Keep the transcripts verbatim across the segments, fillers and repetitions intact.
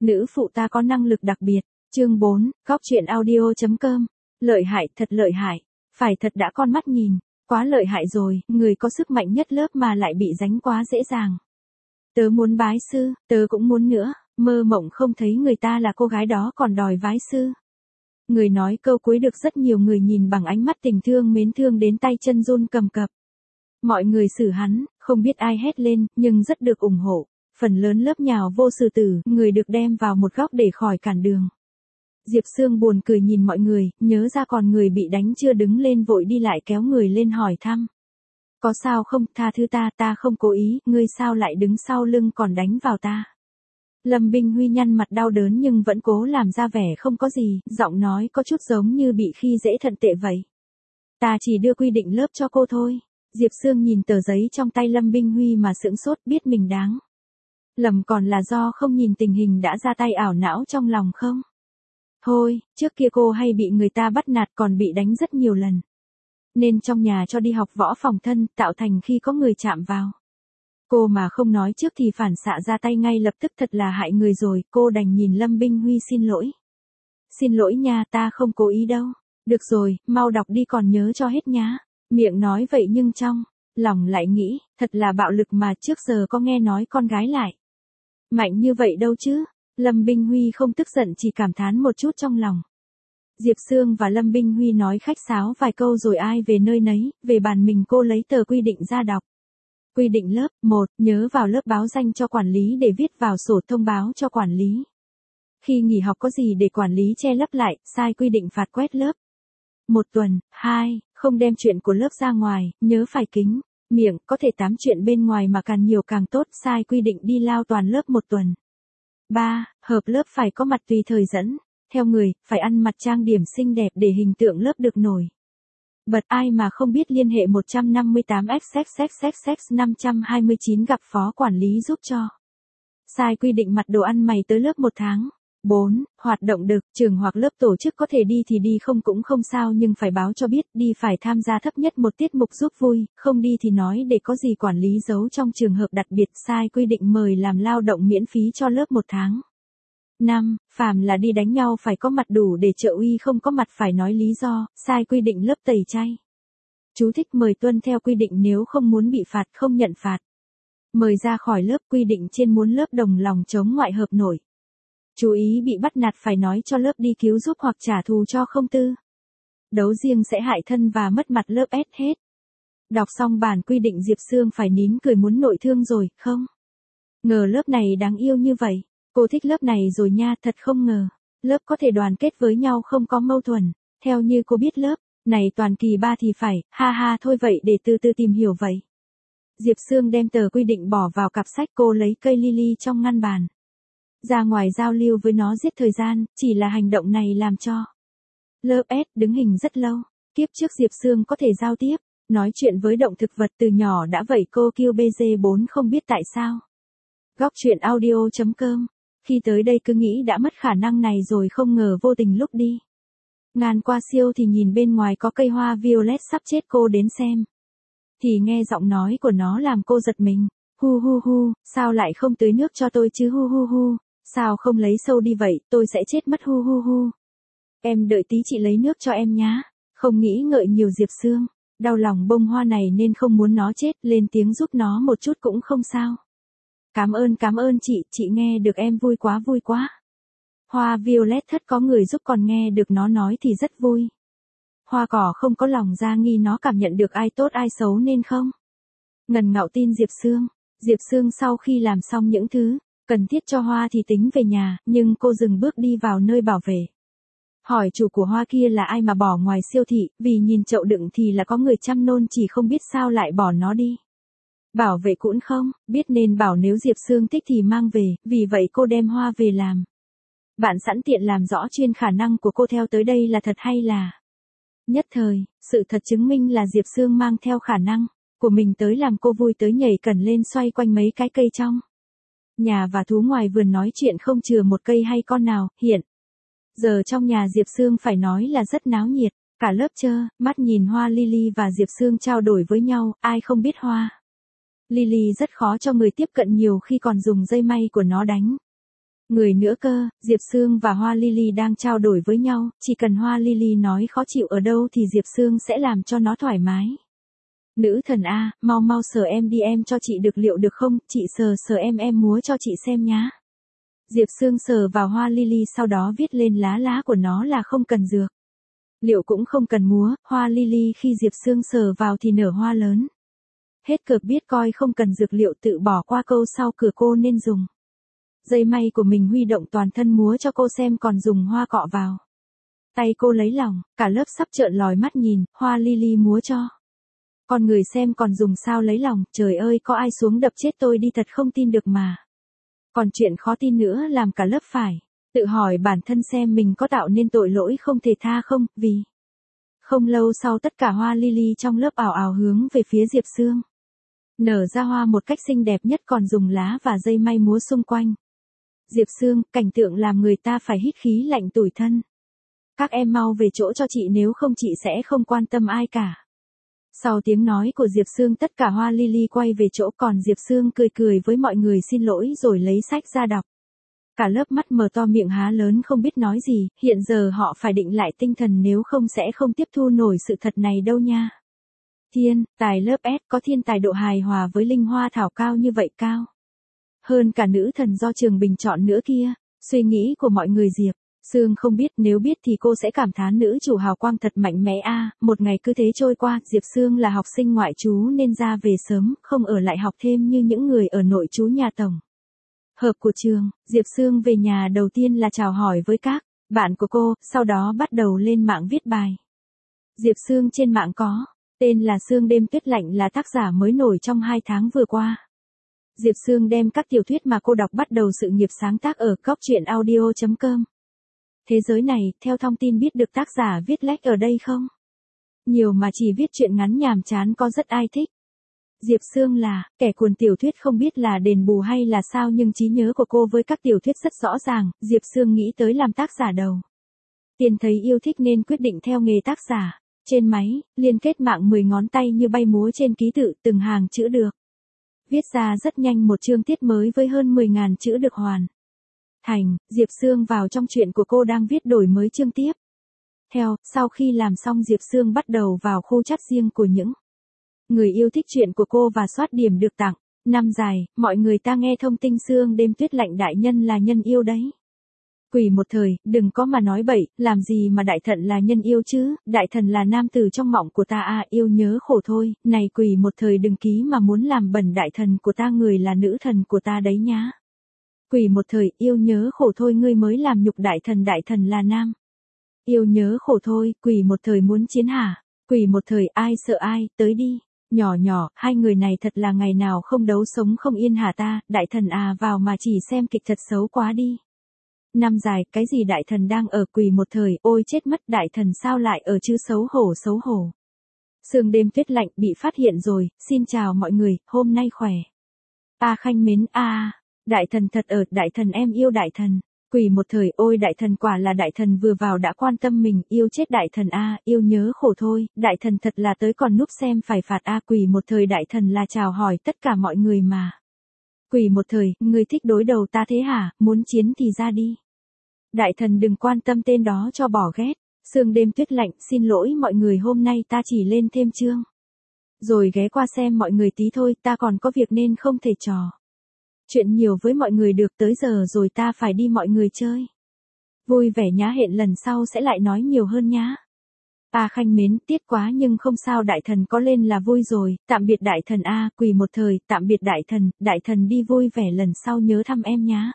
Nữ phụ ta có năng lực đặc biệt. Chương bốn, góc truyện audio chấm com. Lợi hại, thật lợi hại. Phải thật đã con mắt nhìn. Quá lợi hại rồi, người có sức mạnh nhất lớp mà lại bị đánh quá dễ dàng. Tớ muốn bái sư, tớ cũng muốn nữa. Mơ mộng không thấy người ta là cô gái đó còn đòi bái sư. Người nói câu cuối được rất nhiều người nhìn bằng ánh mắt tình thương mến thương đến tay chân run cầm cập. Mọi người xử hắn, không biết ai hét lên, nhưng rất được ủng hộ. Phần lớn lớp nhào vô sư tử, người được đem vào một góc để khỏi cản đường. Diệp Sương buồn cười nhìn mọi người, nhớ ra còn người bị đánh chưa đứng lên vội đi lại kéo người lên hỏi thăm. Có sao không, tha thứ ta, ta không cố ý, ngươi sao lại đứng sau lưng còn đánh vào ta. Lâm Binh Huy nhăn mặt đau đớn nhưng vẫn cố làm ra vẻ không có gì, giọng nói có chút giống như bị khi dễ thận tệ vậy. Ta chỉ đưa quy định lớp cho cô thôi. Diệp Sương nhìn tờ giấy trong tay Lâm Binh Huy mà sững sốt biết mình đáng. Lầm còn là do không nhìn tình hình đã ra tay ảo não trong lòng không? Thôi, trước kia cô hay bị người ta bắt nạt còn bị đánh rất nhiều lần. Nên trong nhà cho đi học võ phòng thân, tạo thành khi có người chạm vào. Cô mà không nói trước thì phản xạ ra tay ngay lập tức thật là hại người rồi, cô đành nhìn Lâm Binh Huy xin lỗi. Xin lỗi nha, ta không cố ý đâu. Được rồi, mau đọc đi còn nhớ cho hết nhá. Miệng nói vậy nhưng trong lòng lại nghĩ, thật là bạo lực mà trước giờ có nghe nói con gái lại mạnh như vậy đâu chứ. Lâm Binh Huy không tức giận chỉ cảm thán một chút trong lòng. Diệp Sương và Lâm Binh Huy nói khách sáo vài câu rồi ai về nơi nấy, về bàn mình cô lấy tờ quy định ra đọc. Quy định lớp, một, nhớ vào lớp báo danh cho quản lý để viết vào sổ thông báo cho quản lý. Khi nghỉ học có gì để quản lý che lấp lại, sai quy định phạt quét lớp. Một tuần. Hai, không đem chuyện của lớp ra ngoài, nhớ phải kín miệng, có thể tám chuyện bên ngoài mà càng nhiều càng tốt, sai quy định đi lao toàn lớp một tuần. Ba, hợp lớp phải có mặt tùy thời dẫn, theo người, phải ăn mặc trang điểm xinh đẹp để hình tượng lớp được nổi bật. Ai mà không biết liên hệ một năm tám x x x x x năm hai chín gặp phó quản lý giúp cho. Sai quy định mặt đồ ăn mày tới lớp một tháng. Bốn, hoạt động được, trường hoặc lớp tổ chức có thể đi thì đi không cũng không sao nhưng phải báo cho biết, đi phải tham gia thấp nhất một tiết mục giúp vui, không đi thì nói để có gì quản lý giấu trong trường hợp đặc biệt. Sai quy định mời làm lao động miễn phí cho lớp một tháng. Năm, phàm là đi đánh nhau phải có mặt đủ để trợ uy, không có mặt phải nói lý do. Sai quy định lớp tẩy chay. Chú thích mời tuân theo quy định, nếu không muốn bị phạt không nhận phạt. Mời ra khỏi lớp, quy định trên muốn lớp đồng lòng chống ngoại hợp nổi. Chú ý bị bắt nạt phải nói cho lớp đi cứu giúp hoặc trả thù cho không tư. Đấu riêng sẽ hại thân và mất mặt lớp ép hết. Đọc xong bản quy định Diệp Sương phải nín cười muốn nội thương rồi, không ngờ lớp này đáng yêu như vậy. Cô thích lớp này rồi nha, thật không ngờ. Lớp có thể đoàn kết với nhau không có mâu thuẫn. Theo như cô biết lớp này toàn kỳ ba thì phải, ha ha thôi vậy để từ từ tìm hiểu vậy. Diệp Sương đem tờ quy định bỏ vào cặp sách, cô lấy cây lily trong ngăn bàn. Ra ngoài giao lưu với nó giết thời gian, chỉ là hành động này làm cho lớp S đứng hình rất lâu. Kiếp trước Diệp Sương có thể giao tiếp, nói chuyện với động thực vật từ nhỏ đã vậy, cô kêu bê giê bốn không biết tại sao. Góc truyện audio chấm com. Khi tới đây cứ nghĩ đã mất khả năng này rồi không ngờ vô tình lúc đi ngàn qua siêu thì nhìn bên ngoài có cây hoa violet sắp chết, cô đến xem. Thì nghe giọng nói của nó làm cô giật mình. Hu hu hu, sao lại không tưới nước cho tôi chứ, hu hu hu. Sao không lấy sâu đi vậy, tôi sẽ chết mất, hu hu hu. Em đợi tí chị lấy nước cho em nhá. Không nghĩ ngợi nhiều Diệp Sương. Đau lòng bông hoa này nên không muốn nó chết, lên tiếng giúp nó một chút cũng không sao. Cảm ơn cảm ơn chị, chị nghe được em vui quá vui quá. Hoa violet thất có người giúp còn nghe được nó nói thì rất vui. Hoa cỏ không có lòng ra nghi nó cảm nhận được ai tốt ai xấu nên không ngần ngạo tin Diệp Sương. Diệp Sương sau khi làm xong những thứ cần thiết cho hoa thì tính về nhà, nhưng cô dừng bước đi vào nơi bảo vệ. Hỏi chủ của hoa kia là ai mà bỏ ngoài siêu thị, vì nhìn chậu đựng thì là có người chăm nôn, chỉ không biết sao lại bỏ nó đi. Bảo vệ cũng không biết nên bảo nếu Diệp Sương thích thì mang về, vì vậy cô đem hoa về làm. Bạn sẵn tiện làm rõ chuyên khả năng của cô theo tới đây là thật hay là nhất thời. Sự thật chứng minh là Diệp Sương mang theo khả năng của mình tới làm cô vui tới nhảy cẩn lên xoay quanh mấy cái cây trong nhà và thú ngoài vườn nói chuyện không chừa một cây hay con nào. Hiện giờ trong nhà Diệp Sương phải nói là rất náo nhiệt, cả lớp trơ mắt nhìn hoa lily và Diệp Sương trao đổi với nhau, ai không biết hoa lily rất khó cho người tiếp cận, nhiều khi còn dùng dây may của nó đánh Người nữa cơ, Diệp Sương và Hoa Lily đang trao đổi với nhau, chỉ cần Hoa Lily nói khó chịu ở đâu thì Diệp Sương sẽ làm cho nó thoải mái. Nữ thần A, mau mau sờ em đi em cho chị được liệu được không, chị sờ sờ em em múa cho chị xem nhá. Diệp Sương sờ vào Hoa Lily sau đó viết lên lá lá của nó là không cần dược. Liệu cũng không cần múa, Hoa Lily khi Diệp Sương sờ vào thì nở hoa lớn. Hết cợt biết coi không cần dược liệu tự bỏ qua câu sau cửa cô nên dùng. Dây may của mình huy động toàn thân múa cho cô xem còn dùng hoa cọ vào. Tay cô lấy lòng, cả lớp sắp trợn lòi mắt nhìn, Hoa Lily múa cho. Còn người xem còn dùng sao lấy lòng, trời ơi có ai xuống đập chết tôi đi thật không tin được mà. Còn chuyện khó tin nữa làm cả lớp phải tự hỏi bản thân xem mình có tạo nên tội lỗi không thể tha không, vì không lâu sau tất cả Hoa Lily trong lớp ảo ảo hướng về phía Diệp Sương. Nở ra hoa một cách xinh đẹp nhất còn dùng lá và dây may múa xung quanh. Diệp Sương, cảnh tượng làm người ta phải hít khí lạnh tủi thân. Các em mau về chỗ cho chị nếu không chị sẽ không quan tâm ai cả. Sau tiếng nói của Diệp Sương tất cả Hoa Lily quay về chỗ còn Diệp Sương cười cười với mọi người xin lỗi rồi lấy sách ra đọc. Cả lớp mắt mở to miệng há lớn không biết nói gì, hiện giờ họ phải định lại tinh thần nếu không sẽ không tiếp thu nổi sự thật này đâu nha. Thiên, tài lớp S có thiên tài độ hài hòa với linh hoa thảo cao như vậy cao. Hơn cả nữ thần do trường bình chọn nữa kia, suy nghĩ của mọi người Diệp Sương không biết, nếu biết thì cô sẽ cảm thán nữ chủ hào quang thật mạnh mẽ a. À, một ngày cứ thế trôi qua, Diệp Sương là học sinh ngoại trú nên ra về sớm, không ở lại học thêm như những người ở nội trú nhà tổng hợp của trường. Diệp Sương về nhà đầu tiên là chào hỏi với các bạn của cô, sau đó bắt đầu lên mạng viết bài. Diệp Sương trên mạng có tên là Sương Đêm Tuyết Lạnh là tác giả mới nổi trong hai tháng vừa qua. Diệp Sương đem các tiểu thuyết mà cô đọc bắt đầu sự nghiệp sáng tác ở cóc truyện audio chấm com. Thế giới này, theo thông tin biết được tác giả viết lách ở đây không? Nhiều mà chỉ viết truyện ngắn nhàm chán có rất ai thích. Diệp Sương là kẻ cuốn tiểu thuyết không biết là đền bù hay là sao nhưng trí nhớ của cô với các tiểu thuyết rất rõ ràng, Diệp Sương nghĩ tới làm tác giả đầu tiên thấy yêu thích nên quyết định theo nghề tác giả. Trên máy, liên kết mạng mười ngón tay như bay múa trên ký tự từng hàng chữ được viết ra rất nhanh một chương tiết mới với hơn mười nghìn chữ được hoàn thành. Diệp Sương vào trong chuyện của cô đang viết đổi mới chương tiếp theo, sau khi làm xong Diệp Sương bắt đầu vào khu chat riêng của những người yêu thích chuyện của cô và soát điểm được tặng. Năm dài, mọi người ta nghe thông tin Sương Đêm Tuyết Lạnh đại nhân là nhân yêu đấy. Quỷ một thời, đừng có mà nói bậy, làm gì mà đại thần là nhân yêu chứ, đại thần là nam tử trong mộng của ta à, yêu nhớ khổ thôi, này quỷ một thời đừng ký mà muốn làm bẩn đại thần của ta, người là nữ thần của ta đấy nhá. Quỷ một thời, yêu nhớ khổ thôi, ngươi mới làm nhục đại thần, đại thần là nam. Yêu nhớ khổ thôi, quỷ một thời muốn chiến hả? Quỷ một thời, ai sợ ai, tới đi. Nhỏ nhỏ, hai người này thật là ngày nào không đấu sống không yên hả ta, đại thần à vào mà chỉ xem kịch thật xấu quá đi. Năm dài, cái gì đại thần đang ở, quỳ một thời, ôi chết mất, đại thần sao lại ở chứ, xấu hổ xấu hổ. Sương Đêm Tuyết Lạnh bị phát hiện rồi, xin chào mọi người, hôm nay khỏe. A Khanh mến, a à, đại thần thật ở, đại thần em yêu đại thần. Quỳ một thời, ôi đại thần quả là đại thần vừa vào đã quan tâm mình, yêu chết đại thần a, à, yêu nhớ khổ thôi, đại thần thật là tới còn núp xem phải phạt a. À, quỳ một thời đại thần là chào hỏi tất cả mọi người mà. Quỳ một thời, người thích đối đầu ta thế hả, muốn chiến thì ra đi. Đại thần đừng quan tâm tên đó cho bỏ ghét. Sương Đêm Tuyết Lạnh, xin lỗi mọi người, hôm nay ta chỉ lên thêm chương rồi ghé qua xem mọi người tí thôi, ta còn có việc nên không thể trò chuyện nhiều với mọi người được, tới giờ rồi ta phải đi mọi người chơi. Vui vẻ nhá, hẹn lần sau sẽ lại nói nhiều hơn nhá. A Khanh mến, tiếc quá nhưng không sao, đại thần có lên là vui rồi, tạm biệt đại thần a. Quỳ một thời, tạm biệt đại thần, đại thần đi vui vẻ lần sau nhớ thăm em nhá.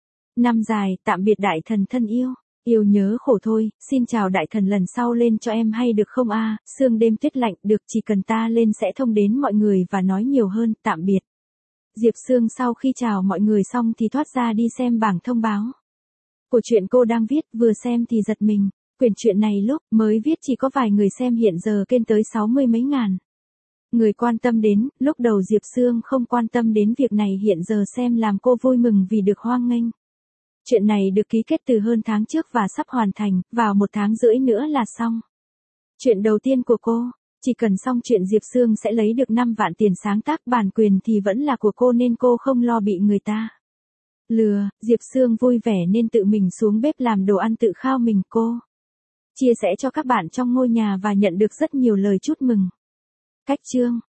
Năm dài, tạm biệt đại thần thân yêu, yêu nhớ khổ thôi, xin chào đại thần, lần sau lên cho em hay được không a? À, Sương Đêm Tuyết Lạnh, được, chỉ cần ta lên sẽ thông đến mọi người và nói nhiều hơn, tạm biệt. Diệp Sương sau khi chào mọi người xong thì thoát ra đi xem bảng thông báo của chuyện cô đang viết, vừa xem thì giật mình, quyển truyện này lúc mới viết chỉ có vài người xem, hiện giờ kênh tới sáu mươi mấy ngàn người quan tâm đến, lúc đầu Diệp Sương không quan tâm đến việc này, hiện giờ xem làm cô vui mừng vì được hoan nghênh. Chuyện này được ký kết từ hơn tháng trước và sắp hoàn thành, vào một tháng rưỡi nữa là xong. Chuyện đầu tiên của cô, chỉ cần xong chuyện Diệp Sương sẽ lấy được năm vạn tiền sáng tác, bản quyền thì vẫn là của cô nên cô không lo bị người ta Lừa, Diệp Sương vui vẻ nên tự mình xuống bếp làm đồ ăn tự khao mình cô. Chia sẻ cho các bạn trong ngôi nhà và nhận được rất nhiều lời chúc mừng. Cách chương